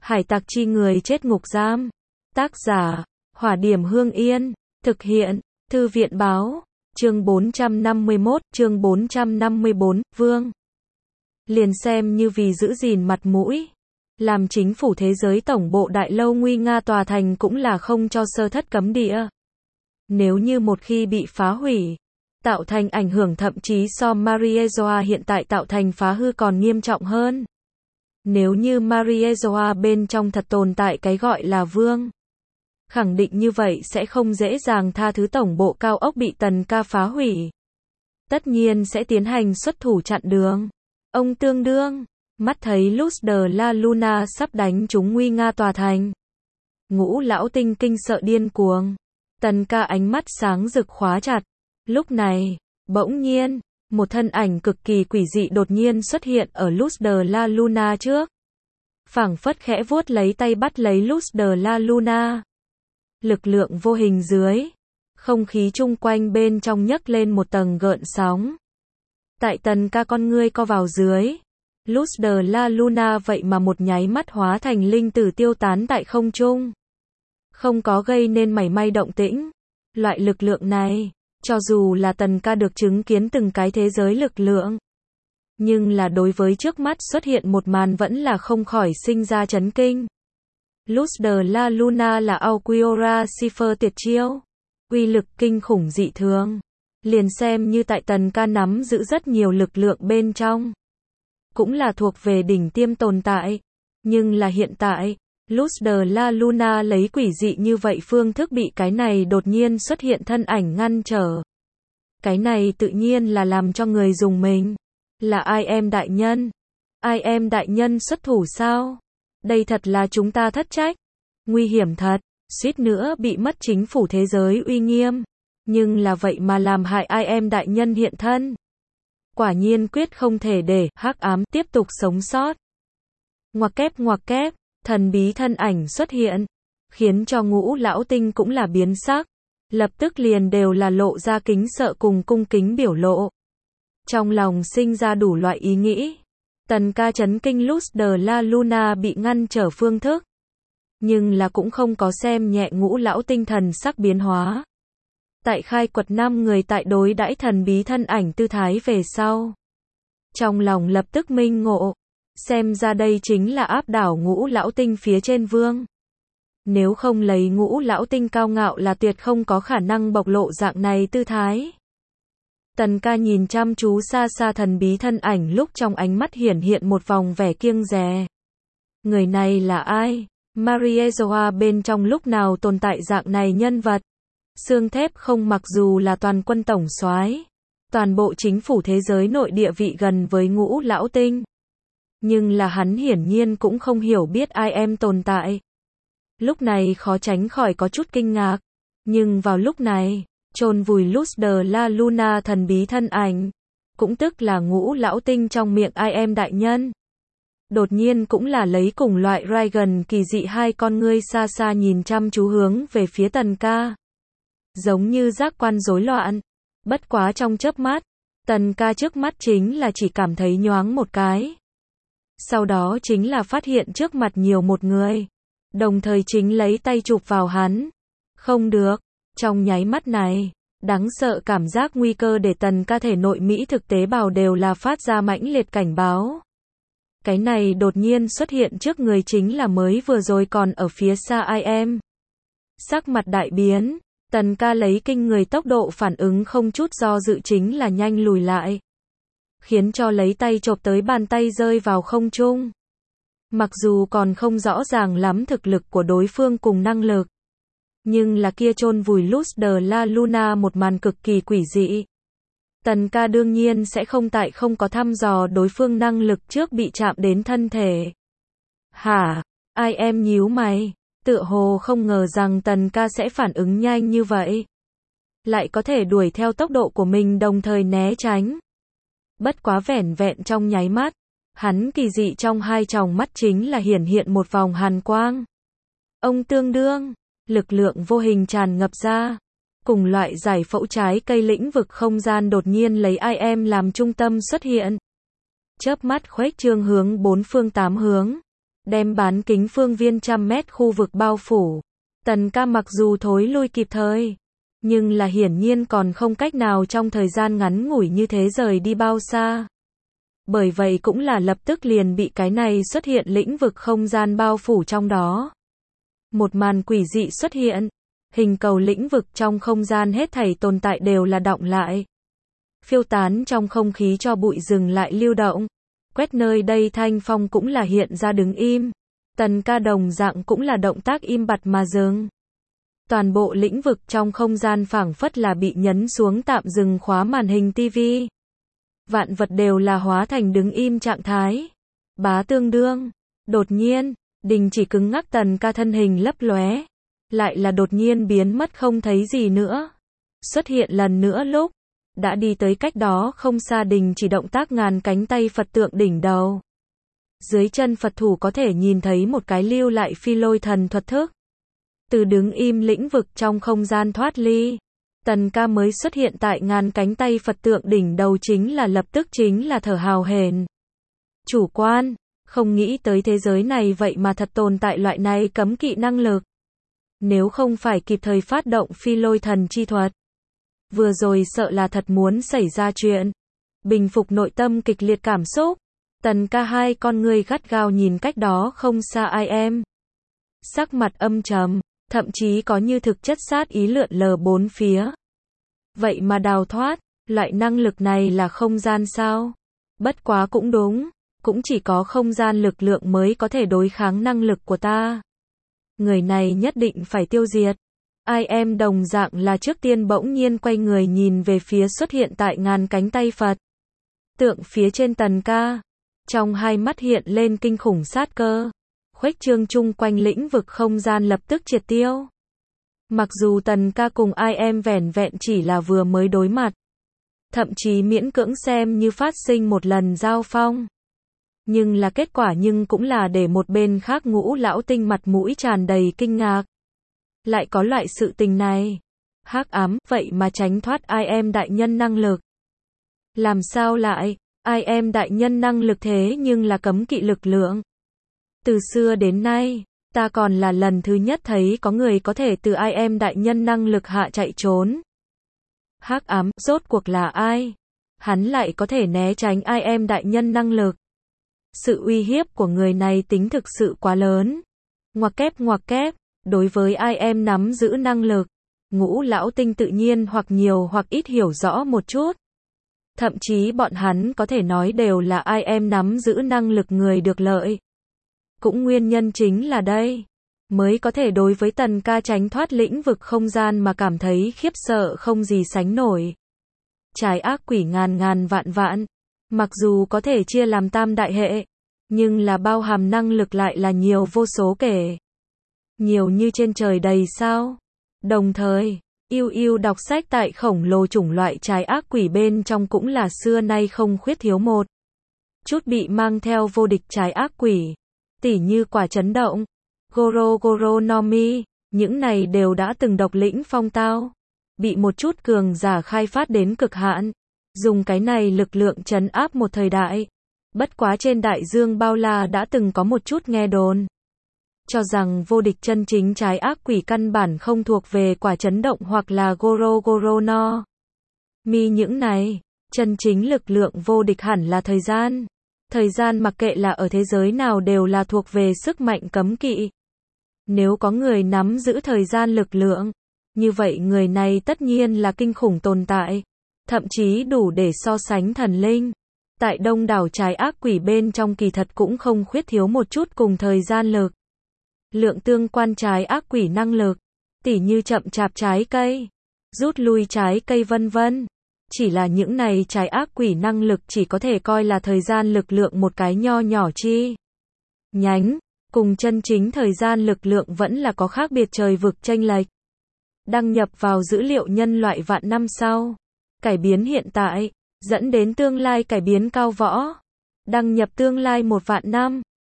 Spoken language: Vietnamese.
Hải tặc chi người chết ngục giam. Tác giả, Hỏa Điểm Hương Yên. Thực hiện, Thư viện Báo. Chương 451, chương 454, Vương. Liền xem như vì giữ gìn mặt mũi. Làm chính phủ thế giới tổng bộ đại lâu nguy nga tòa thành cũng là không cho sơ thất cấm địa. Nếu như một khi bị phá hủy, tạo thành ảnh hưởng thậm chí so Mariezoa hiện tại tạo thành phá hư còn nghiêm trọng hơn. Nếu như Mariezoa bên trong thật tồn tại cái gọi là vương, khẳng định như vậy sẽ không dễ dàng tha thứ tổng bộ cao ốc bị Tần Ca phá hủy. Tất nhiên sẽ tiến hành xuất thủ chặn đường. Ông tương đương, mắt thấy Luz de la Luna sắp đánh trúng nguy nga tòa thành. Ngũ lão tinh kinh sợ điên cuồng. Tần Ca ánh mắt sáng rực khóa chặt. Lúc này, bỗng nhiên, một thân ảnh cực kỳ quỷ dị đột nhiên xuất hiện ở Luz de la Luna trước. Phảng phất khẽ vuốt lấy tay bắt lấy Luz de la Luna. Lực lượng vô hình dưới, không khí chung quanh bên trong nhấc lên một tầng gợn sóng. Tại Tần Ca con ngươi co vào dưới, Luz de la Luna vậy mà một nháy mắt hóa thành linh tử tiêu tán tại không trung. Không có gây nên mảy may động tĩnh. Loại lực lượng này, cho dù là Tần Ca được chứng kiến từng cái thế giới lực lượng, nhưng là đối với trước mắt xuất hiện một màn vẫn là không khỏi sinh ra chấn kinh. Luz de la Luna là Aurora Cipher tuyệt chiêu, uy lực kinh khủng dị thường. Liền xem như tại Tần Ca nắm giữ rất nhiều lực lượng bên trong, cũng là thuộc về đỉnh tiêm tồn tại. Nhưng là hiện tại, Luz de la Luna lấy quỷ dị như vậy phương thức bị cái này đột nhiên xuất hiện thân ảnh ngăn trở. Cái này tự nhiên là làm cho người dùng mình. Là ai em đại nhân? Ai em đại nhân xuất thủ sao? Đây thật là chúng ta thất trách. Nguy hiểm thật, suýt nữa bị mất chính phủ thế giới uy nghiêm. Nhưng là vậy mà làm hại ai em đại nhân hiện thân. Quả nhiên quyết không thể để hắc ám tiếp tục sống sót. Ngoặc kép, thần bí thân ảnh xuất hiện, khiến cho ngũ lão tinh cũng là biến sắc. Lập tức liền đều là lộ ra kính sợ cùng cung kính biểu lộ. Trong lòng sinh ra đủ loại ý nghĩ. Tần Ca chấn kinh Luz de la Luna bị ngăn trở phương thức. Nhưng là cũng không có xem nhẹ ngũ lão tinh thần sắc biến hóa. Tại khai quật 5 người tại đối đãi thần bí thân ảnh tư thái về sau. Trong lòng lập tức minh ngộ. Xem ra đây chính là áp đảo ngũ lão tinh phía trên vương. Nếu không lấy ngũ lão tinh cao ngạo là tuyệt không có khả năng bộc lộ dạng này tư thái. Tần Ca nhìn chăm chú xa xa thần bí thân ảnh lúc trong ánh mắt hiển hiện một vòng vẻ kiêng dè. Người này là ai? Mariezoa bên trong lúc nào tồn tại dạng này nhân vật? Xương thép không mặc dù là toàn quân tổng soái, toàn bộ chính phủ thế giới nội địa vị gần với ngũ lão tinh. Nhưng là hắn hiển nhiên cũng không hiểu biết ai em tồn tại. Lúc này khó tránh khỏi có chút kinh ngạc. Nhưng vào lúc này, chôn vùi Luz de la Luna thần bí thân ảnh, cũng tức là ngũ lão tinh trong miệng ai em đại nhân. Đột nhiên cũng là lấy cùng loại Reagan kỳ dị hai con ngươi xa xa nhìn chăm chú hướng về phía Tần Ca. Giống như giác quan rối loạn. Bất quá trong chớp mắt, Tần Ca trước mắt chính là chỉ cảm thấy nhoáng một cái. Sau đó chính là phát hiện trước mặt nhiều một người. Đồng thời chính lấy tay chụp vào hắn. Không được. Trong nháy mắt này, đáng sợ cảm giác nguy cơ để Tần Ca thể nội mỹ thực tế bào đều là phát ra mãnh liệt cảnh báo. Cái này đột nhiên xuất hiện trước người chính là mới vừa rồi còn ở phía xa ai em. Sắc mặt đại biến, Tần Ca lấy kinh người tốc độ phản ứng không chút do dự chính là nhanh lùi lại. Khiến cho lấy tay chộp tới bàn tay rơi vào không trung. Mặc dù còn không rõ ràng lắm thực lực của đối phương cùng năng lực. Nhưng là kia chôn vùi Luz de la Luna một màn cực kỳ quỷ dị. Tần Ca đương nhiên sẽ không tại không có thăm dò đối phương năng lực trước bị chạm đến thân thể. Hả? Ai em nhíu mày? Tựa hồ không ngờ rằng Tần Ca sẽ phản ứng nhanh như vậy. Lại có thể đuổi theo tốc độ của mình đồng thời né tránh. Bất quá vẻn vẹn trong nháy mắt. Hắn kỳ dị trong hai tròng mắt chính là hiển hiện một vòng hàn quang. Ông tương đương. Lực lượng vô hình tràn ngập ra. Cùng loại giải phẫu trái cây lĩnh vực không gian đột nhiên lấy ai em làm trung tâm xuất hiện. Chớp mắt khuếch trương hướng bốn phương tám hướng. đem bán kính phương viên trăm mét khu vực bao phủ. Tần ca mặc dù thối lui kịp thời, nhưng là hiển nhiên còn không cách nào trong thời gian ngắn ngủi như thế rời đi bao xa. Bởi vậy cũng là lập tức liền bị cái này xuất hiện lĩnh vực không gian bao phủ trong đó. Một màn quỷ dị xuất hiện, hình cầu lĩnh vực trong không gian hết thảy tồn tại đều là đọng lại. Phiêu tán trong không khí cho bụi dừng lại lưu động. Quét nơi đây thanh phong cũng là hiện ra đứng im. Tần ca đồng dạng cũng là động tác im bặt mà dừng. Toàn bộ lĩnh vực trong không gian phảng phất là bị nhấn xuống tạm dừng khóa màn hình tivi. Vạn vật đều là hóa thành đứng im trạng thái. Bá tương đương. Đột nhiên, đình chỉ cứng ngắc tần ca thân hình lấp lóe. Lại là đột nhiên biến mất không thấy gì nữa. Xuất hiện lần nữa lúc. Đã đi tới cách đó không xa đình chỉ động tác ngàn cánh tay Phật tượng đỉnh đầu. Dưới chân Phật thủ có thể nhìn thấy một cái lưu lại phi lôi thần thuật thức. Từ đứng im lĩnh vực trong không gian thoát ly. Tần ca mới xuất hiện tại ngàn cánh tay Phật tượng đỉnh đầu chính là lập tức chính là thở hào hển. Chủ quan, không nghĩ tới thế giới này vậy mà thật tồn tại loại này cấm kỵ năng lực. Nếu không phải kịp thời phát động phi lôi thần chi thuật. Vừa rồi sợ là thật muốn xảy ra chuyện. Bình phục nội tâm kịch liệt cảm xúc. Tần ca hai con người gắt gao nhìn cách đó không xa ai em. Sắc mặt âm trầm, thậm chí có như thực chất sát ý lượn lờ bốn phía. Vậy mà đào thoát, loại năng lực này là không gian sao? Bất quá cũng đúng, cũng chỉ có không gian lực lượng mới có thể đối kháng năng lực của ta. Người này nhất định phải tiêu diệt. Ai em đồng dạng là trước tiên bỗng nhiên quay người nhìn về phía xuất hiện tại ngàn cánh tay Phật tượng phía trên tần ca. Trong hai mắt hiện lên kinh khủng sát cơ. Khuếch trương chung quanh lĩnh vực không gian lập tức triệt tiêu. Mặc dù tần ca cùng ai em vẻn vẹn chỉ là vừa mới đối mặt. Thậm chí miễn cưỡng xem như phát sinh một lần giao phong. Nhưng là kết quả nhưng cũng là để một bên khác Ngũ lão tinh mặt mũi tràn đầy kinh ngạc. Lại có loại sự tình này. Hắc ám, vậy mà tránh thoát ai em đại nhân năng lực. Làm sao lại, ai em đại nhân năng lực thế nhưng là cấm kỵ lực lượng. Từ xưa đến nay, ta còn là lần thứ nhất thấy có người có thể từ ai em đại nhân năng lực hạ chạy trốn. Hắc ám, rốt cuộc là ai? Hắn lại có thể né tránh ai em đại nhân năng lực. Sự uy hiếp của người này tính thực sự quá lớn. Ngoặc kép, đối với ai em nắm giữ năng lực, Ngũ lão tinh tự nhiên hoặc nhiều hoặc ít hiểu rõ một chút. Thậm chí bọn hắn có thể nói đều là ai em nắm giữ năng lực người được lợi. Cũng nguyên nhân chính là đây, mới có thể đối với tần ca tránh thoát lĩnh vực không gian mà cảm thấy khiếp sợ không gì sánh nổi. Trái ác quỷ ngàn vạn, mặc dù có thể chia làm tam đại hệ, nhưng là bao hàm năng lực lại là nhiều vô số kể. Nhiều như trên trời đầy sao. Đồng thời, yêu đọc sách tại khổng lồ chủng loại trái ác quỷ bên trong cũng là xưa nay không khuyết thiếu một chút bị mang theo vô địch trái ác quỷ. Tỉ như quả chấn động, Goro no Mi, những này đều đã từng độc lĩnh phong tao. Bị một chút cường giả khai phát đến cực hạn. Dùng cái này lực lượng trấn áp một thời đại. Bất quá trên đại dương bao la đã từng có một chút nghe đồn. Cho rằng vô địch chân chính trái ác quỷ căn bản không thuộc về quả chấn động hoặc là Goro no Mi những này. Chân chính lực lượng vô địch hẳn là thời gian. Thời gian mặc kệ là ở thế giới nào đều là thuộc về sức mạnh cấm kỵ. Nếu có người nắm giữ thời gian lực lượng, như vậy người này tất nhiên là kinh khủng tồn tại. Thậm chí đủ để so sánh thần linh. Tại đông đảo trái ác quỷ bên trong kỳ thật cũng không khuyết thiếu một chút cùng thời gian lực. Lượng tương quan trái ác quỷ năng lực, tỉ như chậm chạp trái cây, rút lui trái cây vân vân. Chỉ là những này trái ác quỷ năng lực chỉ có thể coi là thời gian lực lượng một cái nho nhỏ chi nhánh, cùng chân chính thời gian lực lượng vẫn là có khác biệt trời vực chênh lệch. Đăng nhập vào dữ liệu nhân loại vạn năm sau, cải biến hiện tại, dẫn đến tương lai cải biến cao võ. Đăng nhập tương lai 1 vạn năm.